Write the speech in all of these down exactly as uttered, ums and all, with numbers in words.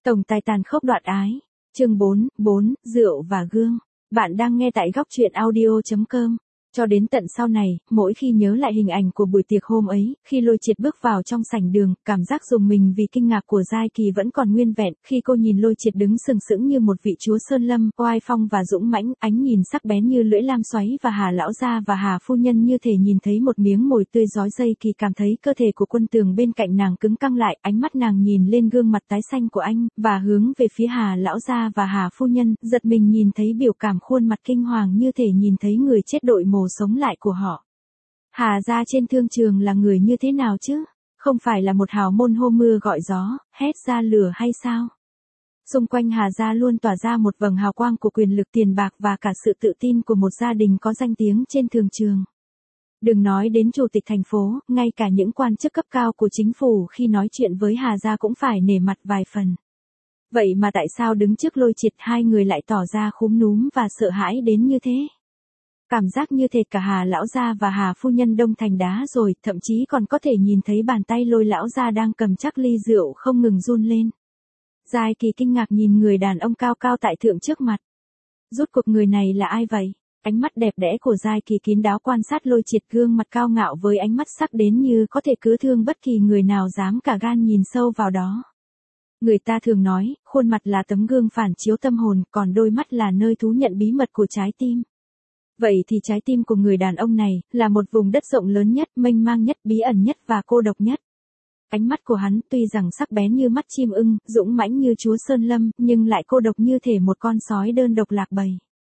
Tổng tài tàn khốc đoạn ái. Chương bốn, bốn, rượu và gương. Bạn đang nghe tại góc truyện audio chấm com. Cho đến tận sau này, mỗi khi nhớ lại hình ảnh của buổi tiệc hôm ấy, khi Lôi Triệt bước vào trong sảnh đường, cảm giác rùng mình vì kinh ngạc của Giai Kỳ vẫn còn nguyên vẹn, khi cô nhìn Lôi Triệt đứng sừng sững như một vị chúa sơn lâm, oai phong và dũng mãnh, ánh nhìn sắc bén như lưỡi lam xoáy và Hà lão gia và Hà phu nhân như thể nhìn thấy một miếng mồi tươi rói. Giai Kỳ cảm thấy cơ thể của Quân Tường bên cạnh nàng cứng căng lại, ánh mắt nàng nhìn lên gương mặt tái xanh của anh, và hướng về phía Hà lão gia và Hà phu nhân, giật mình nhìn thấy biểu cảm khuôn mặt kinh hoàng như thể nhìn thấy người chết đội mồ sống lại của họ. Hà gia trên thương trường là người như thế nào chứ? Không phải là một hào môn hô mưa gọi gió, hét ra lửa hay sao? Xung quanh Hà gia luôn tỏa ra một vầng hào quang của quyền lực, tiền bạc và cả sự tự tin của một gia đình có danh tiếng trên thương trường. Đừng nói đến chủ tịch thành phố, ngay cả những quan chức cấp cao của chính phủ khi nói chuyện với Hà gia cũng phải nể mặt vài phần. Vậy mà tại sao đứng trước Lôi Triệt hai người lại tỏ ra khúm núm và sợ hãi đến như thế? Cảm giác như thể cả Hà lão gia và Hà phu nhân đông thành đá rồi, thậm chí còn có thể nhìn thấy bàn tay Lôi lão gia đang cầm chắc ly rượu không ngừng run lên. Giai Kỳ kinh ngạc nhìn người đàn ông cao cao tại thượng trước mặt. Rốt cuộc người này là ai vậy? Ánh mắt đẹp đẽ của Giai Kỳ kín đáo quan sát Lôi Triệt, gương mặt cao ngạo với ánh mắt sắc đến như có thể cứ thương bất kỳ người nào dám cả gan nhìn sâu vào đó. Người ta thường nói, khuôn mặt là tấm gương phản chiếu tâm hồn, còn đôi mắt là nơi thú nhận bí mật của trái tim. Vậy thì trái tim của người đàn ông này, là một vùng đất rộng lớn nhất, mênh mang nhất, bí ẩn nhất và cô độc nhất. Ánh mắt của hắn tuy rằng sắc bén như mắt chim ưng, dũng mãnh như chúa sơn lâm, nhưng lại cô độc như thể một con sói đơn độc lạc bầy.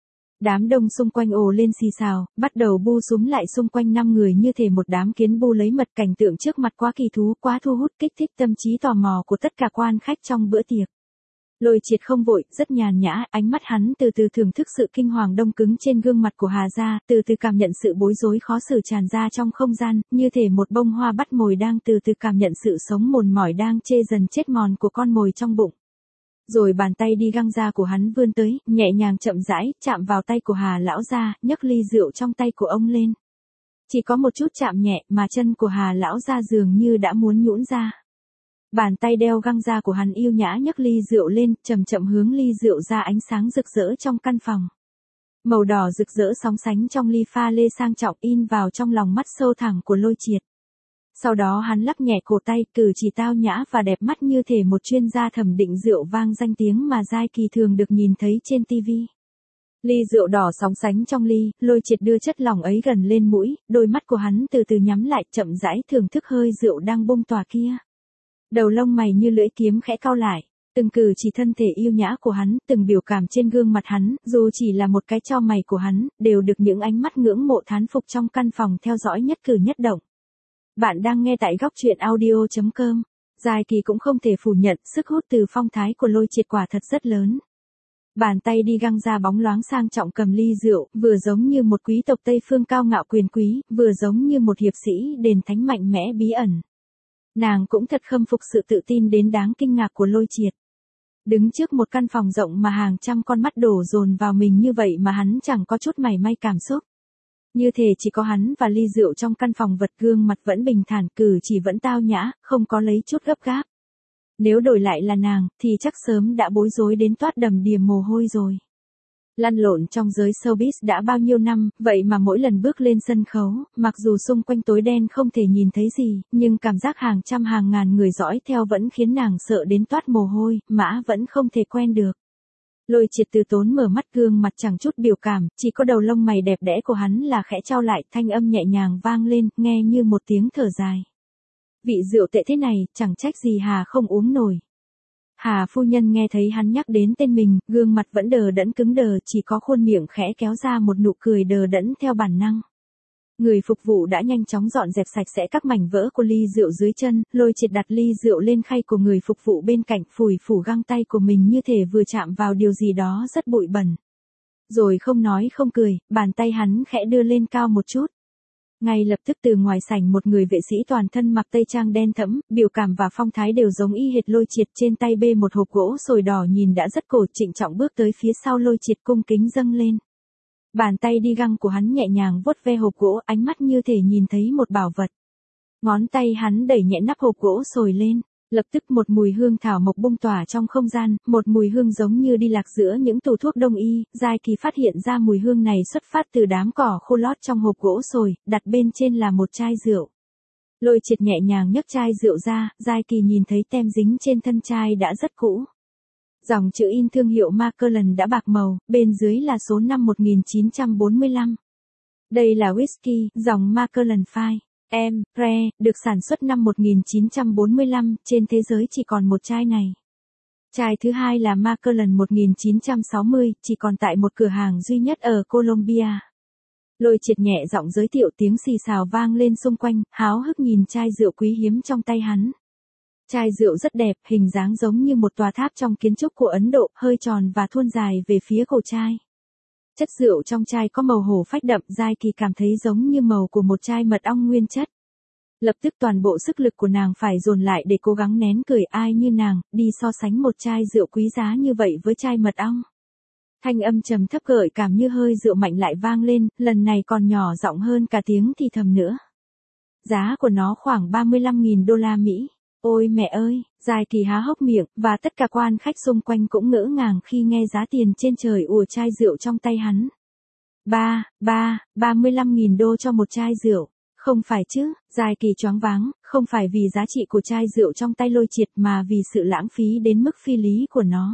Đám đông xung quanh ồ lên xì xào, bắt đầu bu súm lại xung quanh năm người như thể một đám kiến bu lấy mật. Cảnh tượng trước mặt quá kỳ thú, quá thu hút, kích thích tâm trí tò mò của tất cả quan khách trong bữa tiệc. Lôi Triệt không vội, rất nhàn nhã, ánh mắt hắn từ từ thưởng thức sự kinh hoàng đông cứng trên gương mặt của Hà gia, từ từ cảm nhận sự bối rối khó xử tràn ra trong không gian, như thể một bông hoa bắt mồi đang từ từ cảm nhận sự sống mòn mỏi đang chê dần chết mòn của con mồi trong bụng. Rồi bàn tay đi găng ra của hắn vươn tới, nhẹ nhàng chậm rãi, chạm vào tay của Hà lão gia, nhấc ly rượu trong tay của ông lên. Chỉ có một chút chạm nhẹ mà chân của Hà lão gia dường như đã muốn nhũn ra. Bàn tay đeo găng ra của hắn yêu nhã nhấc ly rượu lên, chậm chậm hướng ly rượu ra ánh sáng rực rỡ trong căn phòng. Màu đỏ rực rỡ sóng sánh trong ly pha lê sang trọng in vào trong lòng mắt sâu thẳm của Lôi Triệt. Sau đó hắn lắc nhẹ cổ tay, cử chỉ tao nhã và đẹp mắt như thể một chuyên gia thẩm định rượu vang danh tiếng mà Giai Kỳ thường được nhìn thấy trên ti vi. Ly rượu đỏ sóng sánh trong ly, Lôi Triệt đưa chất lỏng ấy gần lên mũi, đôi mắt của hắn từ từ nhắm lại, chậm rãi thưởng thức hơi rượu đang bung tỏa kia. Đầu lông mày như lưỡi kiếm khẽ cau lại, từng cử chỉ thân thể yêu nhã của hắn, từng biểu cảm trên gương mặt hắn, dù chỉ là một cái chau mày của hắn, đều được những ánh mắt ngưỡng mộ thán phục trong căn phòng theo dõi nhất cử nhất động. Bạn đang nghe tại góc truyện audio chấm com. Giai Kỳ cũng không thể phủ nhận, sức hút từ phong thái của Lôi Triệt quả thật rất lớn. Bàn tay đi găng ra bóng loáng sang trọng cầm ly rượu, vừa giống như một quý tộc Tây phương cao ngạo quyền quý, vừa giống như một hiệp sĩ đền thánh mạnh mẽ bí ẩn. Nàng cũng thật khâm phục sự tự tin đến đáng kinh ngạc của Lôi Triệt. Đứng trước một căn phòng rộng mà hàng trăm con mắt đổ dồn vào mình như vậy mà hắn chẳng có chút mảy may cảm xúc. Như thể chỉ có hắn và ly rượu trong căn phòng, vật gương mặt vẫn bình thản, cử chỉ vẫn tao nhã, không có lấy chút gấp gáp. Nếu đổi lại là nàng, thì chắc sớm đã bối rối đến toát đầm đìa mồ hôi rồi. Lăn lộn trong giới showbiz đã bao nhiêu năm, vậy mà mỗi lần bước lên sân khấu, mặc dù xung quanh tối đen không thể nhìn thấy gì, nhưng cảm giác hàng trăm hàng ngàn người dõi theo vẫn khiến nàng sợ đến toát mồ hôi, mã vẫn không thể quen được. Lôi Triệt từ tốn mở mắt, gương mặt chẳng chút biểu cảm, chỉ có đầu lông mày đẹp đẽ của hắn là khẽ chau lại, thanh âm nhẹ nhàng vang lên, nghe như một tiếng thở dài. Vị rượu tệ thế này, chẳng trách gì Hà không uống nổi. Hà phu nhân nghe thấy hắn nhắc đến tên mình, gương mặt vẫn đờ đẫn cứng đờ, chỉ có khuôn miệng khẽ kéo ra một nụ cười đờ đẫn theo bản năng. Người phục vụ đã nhanh chóng dọn dẹp sạch sẽ các mảnh vỡ của ly rượu dưới chân, Lôi Triệt đặt ly rượu lên khay của người phục vụ bên cạnh, phủi phủ găng tay của mình như thể vừa chạm vào điều gì đó rất bụi bẩn. Rồi không nói không cười, bàn tay hắn khẽ đưa lên cao một chút. Ngay lập tức từ ngoài sảnh một người vệ sĩ toàn thân mặc tây trang đen thẫm, biểu cảm và phong thái đều giống y hệt Lôi Triệt, trên tay bê một hộp gỗ sồi đỏ nhìn đã rất cổ, trịnh trọng bước tới phía sau Lôi Triệt, cung kính dâng lên. Bàn tay đi găng của hắn nhẹ nhàng vuốt ve hộp gỗ, ánh mắt như thể nhìn thấy một bảo vật. Ngón tay hắn đẩy nhẹ nắp hộp gỗ sồi lên. Lập tức một mùi hương thảo mộc bung tỏa trong không gian, một mùi hương giống như đi lạc giữa những tủ thuốc đông y, Giai Kỳ phát hiện ra mùi hương này xuất phát từ đám cỏ khô lót trong hộp gỗ sồi, đặt bên trên là một chai rượu. Lôi Triệt nhẹ nhàng nhấc chai rượu ra, Giai Kỳ nhìn thấy tem dính trên thân chai đã rất cũ. Dòng chữ in thương hiệu Macallan đã bạc màu, bên dưới là số năm một nghìn chín trăm bốn mươi lăm. Đây là whisky, dòng Macallan Five em, Pre, được sản xuất năm một nghìn chín trăm bốn mươi lăm, trên thế giới chỉ còn một chai này. Chai thứ hai là Macallan một nghìn chín trăm sáu mươi, chỉ còn tại một cửa hàng duy nhất ở Colombia. Lôi Triệt nhẹ giọng giới thiệu, tiếng xì xào vang lên xung quanh, háo hức nhìn chai rượu quý hiếm trong tay hắn. Chai rượu rất đẹp, hình dáng giống như một tòa tháp trong kiến trúc của Ấn Độ, hơi tròn và thuôn dài về phía cổ chai. Chất rượu trong chai có màu hổ phách đậm, Giai Kỳ cảm thấy giống như màu của một chai mật ong nguyên chất. Lập tức toàn bộ sức lực của nàng phải dồn lại để cố gắng nén cười, ai như nàng, đi so sánh một chai rượu quý giá như vậy với chai mật ong. Thanh âm trầm thấp gợi cảm như hơi rượu mạnh lại vang lên, lần này còn nhỏ giọng hơn cả tiếng thì thầm nữa. Giá của nó khoảng ba mươi lăm nghìn đô la Mỹ. Ôi mẹ ơi, Giai Kỳ há hốc miệng, và tất cả quan khách xung quanh cũng ngỡ ngàng khi nghe giá tiền trên trời ùa chai rượu trong tay hắn. Ba, ba, ba mươi lăm nghìn đô cho một chai rượu. Không phải chứ, Giai Kỳ choáng váng, không phải vì giá trị của chai rượu trong tay Lôi Triệt mà vì sự lãng phí đến mức phi lý của nó.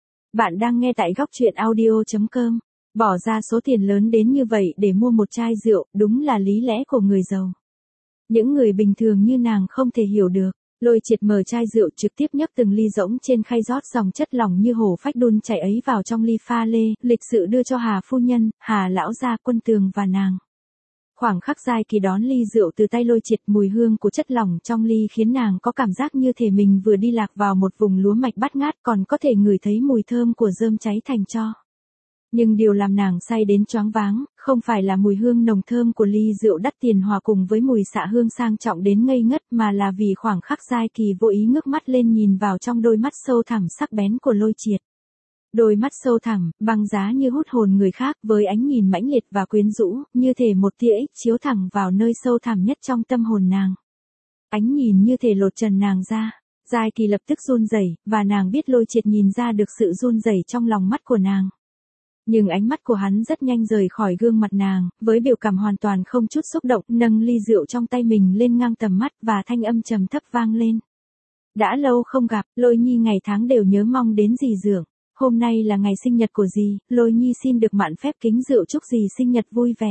Bạn đang nghe tại góc truyện audio chấm com. Bỏ ra số tiền lớn đến như vậy để mua một chai rượu, đúng là lý lẽ của người giàu. Những người bình thường như nàng không thể hiểu được. Lôi Triệt mở chai rượu, trực tiếp nhấp từng ly rỗng trên khay, rót dòng chất lỏng như hồ phách đun chảy ấy vào trong ly pha lê, lịch sự đưa cho Hà phu nhân, Hà lão gia, Quân Tường và nàng. Khoảng khắc Giai Kỳ đón ly rượu từ tay Lôi Triệt, mùi hương của chất lỏng trong ly khiến nàng có cảm giác như thể mình vừa đi lạc vào một vùng lúa mạch bát ngát, còn có thể ngửi thấy mùi thơm của rơm cháy thành tro. Nhưng điều làm nàng say đến choáng váng, không phải là mùi hương nồng thơm của ly rượu đắt tiền hòa cùng với mùi xạ hương sang trọng đến ngây ngất, mà là vì khoảng khắc Giai Kỳ vô ý ngước mắt lên nhìn vào trong đôi mắt sâu thẳm sắc bén của Lôi Triệt. Đôi mắt sâu thẳm, băng giá như hút hồn người khác, với ánh nhìn mãnh liệt và quyến rũ, như thể một tia ích chiếu thẳng vào nơi sâu thẳm nhất trong tâm hồn nàng. Ánh nhìn như thể lột trần nàng ra. Giai Kỳ lập tức run rẩy, và nàng biết Lôi Triệt nhìn ra được sự run rẩy trong lòng mắt của nàng. Nhưng ánh mắt của hắn rất nhanh rời khỏi gương mặt nàng, với biểu cảm hoàn toàn không chút xúc động, nâng ly rượu trong tay mình lên ngang tầm mắt và thanh âm trầm thấp vang lên. Đã lâu không gặp, Lôi Nhi ngày tháng đều nhớ mong đến dì Dượng. Hôm nay là ngày sinh nhật của dì, Lôi Nhi xin được mạn phép kính rượu chúc dì sinh nhật vui vẻ.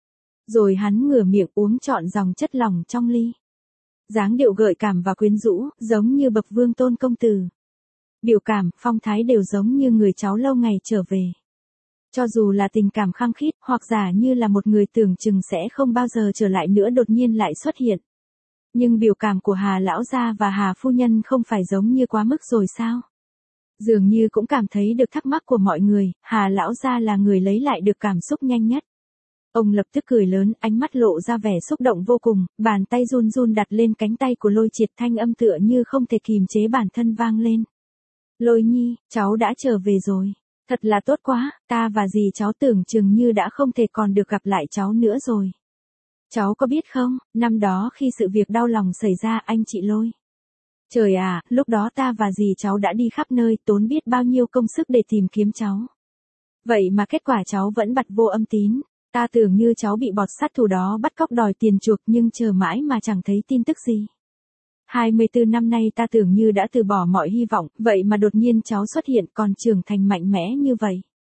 Rồi hắn ngửa miệng uống trọn dòng chất lỏng trong ly. Dáng điệu gợi cảm và quyến rũ, giống như bậc vương tôn công tử. Biểu cảm, phong thái đều giống như người cháu lâu ngày trở về. Cho dù là tình cảm khăng khít, hoặc giả như là một người tưởng chừng sẽ không bao giờ trở lại nữa đột nhiên lại xuất hiện. Nhưng biểu cảm của Hà lão gia và Hà phu nhân không phải giống như quá mức rồi sao? Dường như cũng cảm thấy được thắc mắc của mọi người, Hà lão gia là người lấy lại được cảm xúc nhanh nhất. Ông lập tức cười lớn, ánh mắt lộ ra vẻ xúc động vô cùng, bàn tay run run đặt lên cánh tay của Lôi Triệt, thanh âm tựa như không thể kìm chế bản thân vang lên. Lôi Nhi, cháu đã trở về rồi. Thật là tốt quá, ta và dì cháu tưởng chừng như đã không thể còn được gặp lại cháu nữa rồi. Cháu có biết không, năm đó khi sự việc đau lòng xảy ra anh chị Lôi. Trời à, lúc đó ta và dì cháu đã đi khắp nơi, tốn biết bao nhiêu công sức để tìm kiếm cháu. Vậy mà kết quả cháu vẫn bặt vô âm tín. Ta tưởng như cháu bị bọt sát thủ đó bắt cóc đòi tiền chuộc, nhưng chờ mãi mà chẳng thấy tin tức gì. hai mươi tư năm nay ta tưởng như đã từ bỏ mọi hy vọng, vậy mà đột nhiên cháu xuất hiện còn trưởng thành mạnh mẽ như vậy.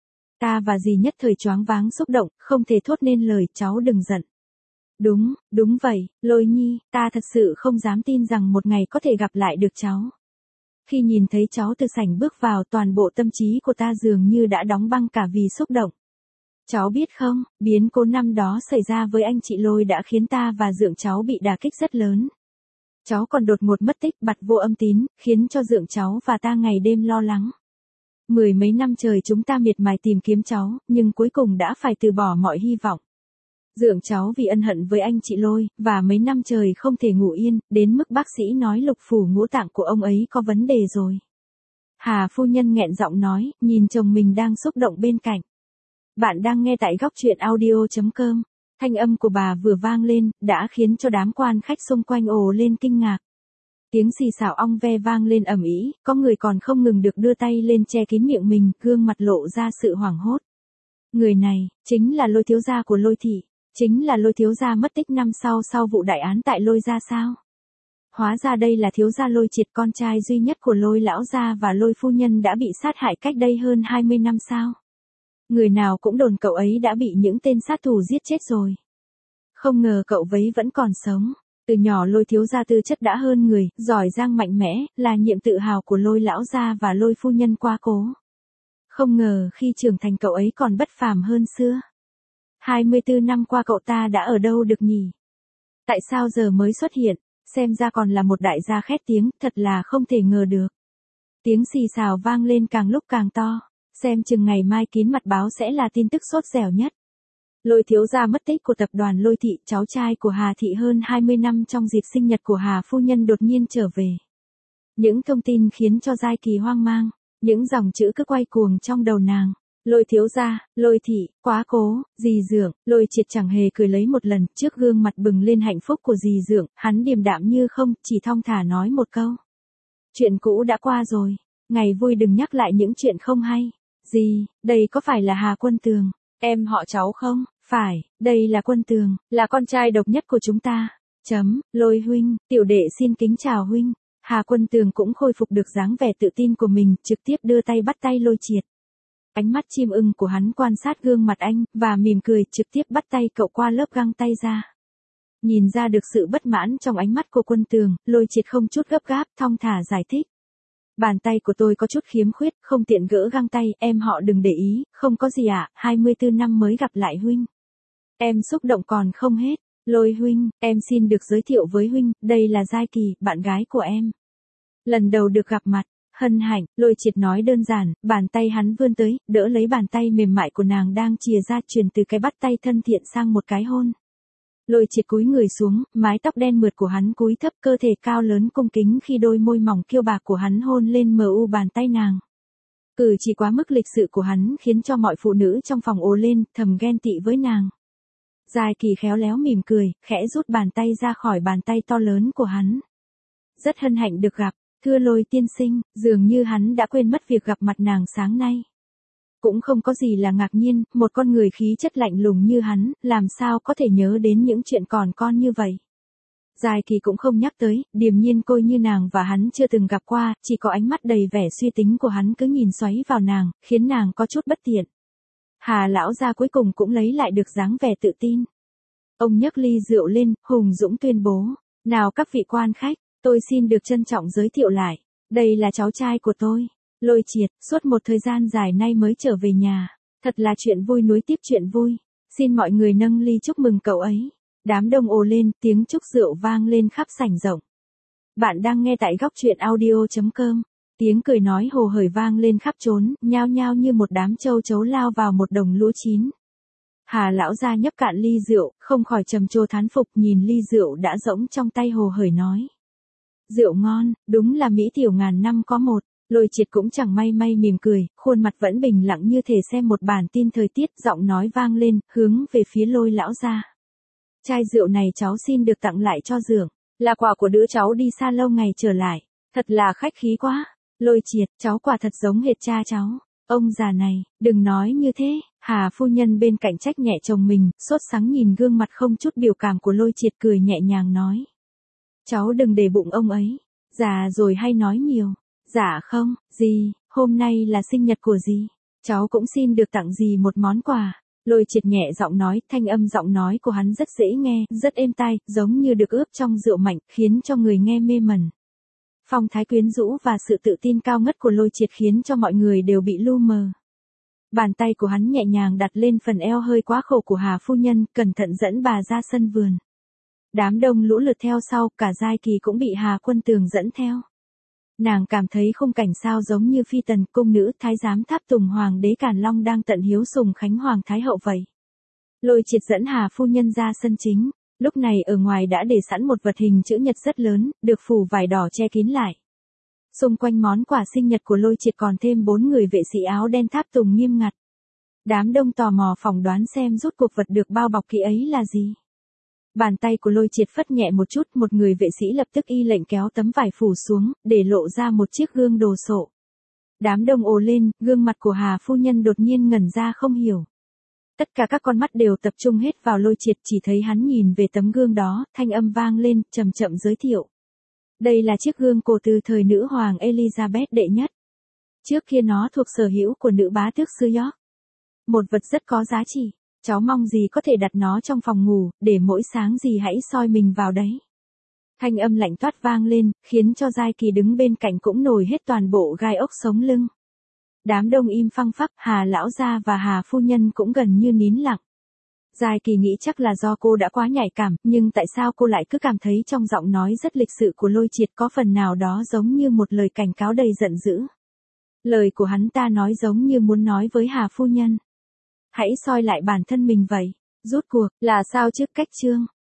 Ta và dì nhất thời choáng váng xúc động, không thể thốt nên lời, cháu đừng giận. Đúng, đúng vậy, Lôi Nhi, ta thật sự không dám tin rằng một ngày có thể gặp lại được cháu. Khi nhìn thấy cháu từ sảnh bước vào, toàn bộ tâm trí của ta dường như đã đóng băng cả vì xúc động. Cháu biết không, biến cố năm đó xảy ra với anh chị Lôi đã khiến ta và Dượng cháu bị đả kích rất lớn. Cháu còn đột ngột mất tích, bặt vô âm tín, khiến cho Dượng cháu và ta ngày đêm lo lắng. Mười mấy năm trời chúng ta miệt mài tìm kiếm cháu, nhưng cuối cùng đã phải từ bỏ mọi hy vọng. Dượng cháu vì ân hận với anh chị Lôi, và mấy năm trời không thể ngủ yên, đến mức bác sĩ nói lục phủ ngũ tạng của ông ấy có vấn đề rồi. Hà phu nhân nghẹn giọng nói, nhìn chồng mình đang xúc động bên cạnh. Bạn đang nghe tại góc truyện audio chấm com. Thanh âm của bà vừa vang lên, đã khiến cho đám quan khách xung quanh ồ lên kinh ngạc. Tiếng xì xào ong ve vang lên ầm ĩ, có người còn không ngừng được đưa tay lên che kín miệng mình, gương mặt lộ ra sự hoảng hốt. Người này, chính là Lôi thiếu gia của Lôi thị, chính là Lôi thiếu gia mất tích năm sau sau vụ đại án tại Lôi gia sao? Hóa ra đây là thiếu gia Lôi Triệt, con trai duy nhất của Lôi lão gia và Lôi phu nhân đã bị sát hại cách đây hơn hai mươi năm sao? Người nào cũng đồn cậu ấy đã bị những tên sát thủ giết chết rồi. Không ngờ cậu ấy vẫn còn sống. Từ nhỏ Lôi thiếu gia tư chất đã hơn người, giỏi giang mạnh mẽ, là niềm tự hào của Lôi lão gia và Lôi phu nhân quá cố. Không ngờ khi trưởng thành cậu ấy còn bất phàm hơn xưa. hai mươi tư năm qua cậu ta đã ở đâu được nhỉ? Tại sao giờ mới xuất hiện? Xem ra còn là một đại gia khét tiếng, thật là không thể ngờ được. Tiếng xì xào vang lên càng lúc càng to, xem chừng ngày mai Kín Mặt Báo sẽ là tin tức sốt dẻo nhất. Lôi thiếu gia mất tích của tập đoàn Lôi thị, cháu trai của Hà thị hơn hai mươi năm trong dịp sinh nhật của Hà phu nhân đột nhiên trở về. Những thông tin khiến cho Giai Kỳ hoang mang, những dòng chữ cứ quay cuồng trong đầu nàng. Lôi thiếu gia, Lôi thị, quá cố, dì Dượng. Lôi Triệt chẳng hề cười lấy một lần, trước gương mặt bừng lên hạnh phúc của dì Dượng, hắn điềm đạm như không, chỉ thong thả nói một câu. Chuyện cũ đã qua rồi, ngày vui đừng nhắc lại những chuyện không hay. Dì, đây có phải là Hà Quân Tường, em họ cháu không? Phải, đây là Quân Tường, là con trai độc nhất của chúng ta. Chấm, Lôi huynh, tiểu đệ xin kính chào huynh. Hà Quân Tường cũng khôi phục được dáng vẻ tự tin của mình, trực tiếp đưa tay bắt tay Lôi Triệt. Ánh mắt chim ưng của hắn quan sát gương mặt anh, và mỉm cười, trực tiếp bắt tay cậu qua lớp găng tay ra. Nhìn ra được sự bất mãn trong ánh mắt của Quân Tường, Lôi Triệt không chút gấp gáp, thong thả giải thích. Bàn tay của tôi có chút khiếm khuyết, không tiện gỡ găng tay, em họ đừng để ý, không có gì ạ, hai mươi tư năm mới gặp lại huynh. Em xúc động còn không hết. Lôi huynh, em xin được giới thiệu với huynh, đây là Giai Kỳ, bạn gái của em. Lần đầu được gặp mặt. Hân hạnh, Lôi Triệt nói đơn giản, bàn tay hắn vươn tới, đỡ lấy bàn tay mềm mại của nàng đang chìa ra, truyền từ cái bắt tay thân thiện sang một cái hôn. Lôi Triệt cúi người xuống, mái tóc đen mượt của hắn cúi thấp, cơ thể cao lớn cung kính khi đôi môi mỏng kiêu bạc của hắn hôn lên mờ u bàn tay nàng. Cử chỉ quá mức lịch sự của hắn khiến cho mọi phụ nữ trong phòng ồ lên, thầm ghen tị với nàng. Giai Kỳ khéo léo mỉm cười, khẽ rút bàn tay ra khỏi bàn tay to lớn của hắn. Rất hân hạnh được gặp. Thưa Lôi tiên sinh, dường như hắn đã quên mất việc gặp mặt nàng sáng nay. Cũng không có gì là ngạc nhiên, một con người khí chất lạnh lùng như hắn, làm sao có thể nhớ đến những chuyện còn con như vậy. Giai Kỳ cũng không nhắc tới, điềm nhiên coi như nàng và hắn chưa từng gặp qua, chỉ có ánh mắt đầy vẻ suy tính của hắn cứ nhìn xoáy vào nàng, khiến nàng có chút bất tiện. Hà lão gia cuối cùng cũng lấy lại được dáng vẻ tự tin. Ông nhấc ly rượu lên, hùng dũng tuyên bố, nào các vị quan khách. Tôi xin được trân trọng giới thiệu lại, đây là cháu trai của tôi, Lôi Triệt, suốt một thời gian dài nay mới trở về nhà, thật là chuyện vui nối tiếp chuyện vui, xin mọi người nâng ly chúc mừng cậu ấy. Đám đông ồ lên, tiếng chúc rượu vang lên khắp sảnh rộng. Bạn đang nghe tại góc truyện audio chấm com, tiếng cười nói hồ hởi vang lên khắp trốn, nhao nhao như một đám châu chấu lao vào một đồng lúa chín. Hà lão gia nhấp cạn ly rượu, không khỏi trầm trồ thán phục, nhìn ly rượu đã rỗng trong tay hồ hởi nói. Rượu ngon, đúng là mỹ tiểu ngàn năm có một. Lôi Triệt cũng chẳng may may mỉm cười, khuôn mặt vẫn bình lặng như thể xem một bản tin thời tiết, giọng nói vang lên, hướng về phía Lôi lão gia. Chai rượu này cháu xin được tặng lại cho Dượng, là quà của đứa cháu đi xa lâu ngày trở lại, thật là khách khí quá. Lôi Triệt, cháu quả thật giống hệt cha cháu. Ông già này, đừng nói như thế. Hà phu nhân bên cạnh trách nhẹ chồng mình, sốt sắng nhìn gương mặt không chút biểu cảm của Lôi Triệt, cười nhẹ nhàng nói. Cháu đừng để bụng ông ấy, già rồi hay nói nhiều. Dạ không, dì, hôm nay là sinh nhật của dì, cháu cũng xin được tặng dì một món quà. Lôi Triệt nhẹ giọng nói, thanh âm giọng nói của hắn rất dễ nghe, rất êm tai, giống như được ướp trong rượu mạnh, khiến cho người nghe mê mẩn. Phong thái quyến rũ và sự tự tin cao ngất của Lôi Triệt khiến cho mọi người đều bị lu mờ. Bàn tay của hắn nhẹ nhàng đặt lên phần eo hơi quá khổ của Hà phu nhân, cẩn thận dẫn bà ra sân vườn. Đám đông lũ lượt theo sau, cả Giai Kỳ cũng bị Hà Quân Tường dẫn theo. Nàng cảm thấy khung cảnh sao giống như phi tần, cung nữ, thái giám tháp tùng hoàng đế Càn Long đang tận hiếu sùng khánh hoàng thái hậu vậy. Lôi Triệt dẫn Hà phu nhân ra sân chính, lúc này ở ngoài đã để sẵn một vật hình chữ nhật rất lớn, được phủ vải đỏ che kín lại. Xung quanh món quà sinh nhật của Lôi Triệt còn thêm bốn người vệ sĩ áo đen tháp tùng nghiêm ngặt. Đám đông tò mò phỏng đoán xem rốt cuộc vật được bao bọc kỹ ấy là gì. Bàn tay của Lôi Triệt phất nhẹ một chút, một người vệ sĩ lập tức y lệnh kéo tấm vải phủ xuống, để lộ ra một chiếc gương đồ sộ. Đám đông ồ lên, gương mặt của Hà phu nhân đột nhiên ngẩn ra không hiểu. Tất cả các con mắt đều tập trung hết vào Lôi Triệt, chỉ thấy hắn nhìn về tấm gương đó, thanh âm vang lên, chậm chậm giới thiệu. Đây là chiếc gương cổ từ thời nữ hoàng Elizabeth đệ nhất. Trước kia nó thuộc sở hữu của nữ bá tước xứ York. Một vật rất có giá trị, cháu mong gì có thể đặt nó trong phòng ngủ, để mỗi sáng gì hãy soi mình vào đấy. Thanh âm lạnh toát vang lên, khiến cho Giai Kỳ đứng bên cạnh cũng nổi hết toàn bộ gai ốc sống lưng. Đám đông im phăng phắc, Hà lão gia và Hà phu nhân cũng gần như nín lặng. Giai Kỳ nghĩ chắc là do cô đã quá nhạy cảm, nhưng tại sao cô lại cứ cảm thấy trong giọng nói rất lịch sự của Lôi Triệt có phần nào đó giống như một lời cảnh cáo đầy giận dữ. Lời của hắn ta nói giống như muốn nói với Hà phu nhân. Hãy soi lại bản thân mình vậy, rút cuộc, là sao chứ cách chương.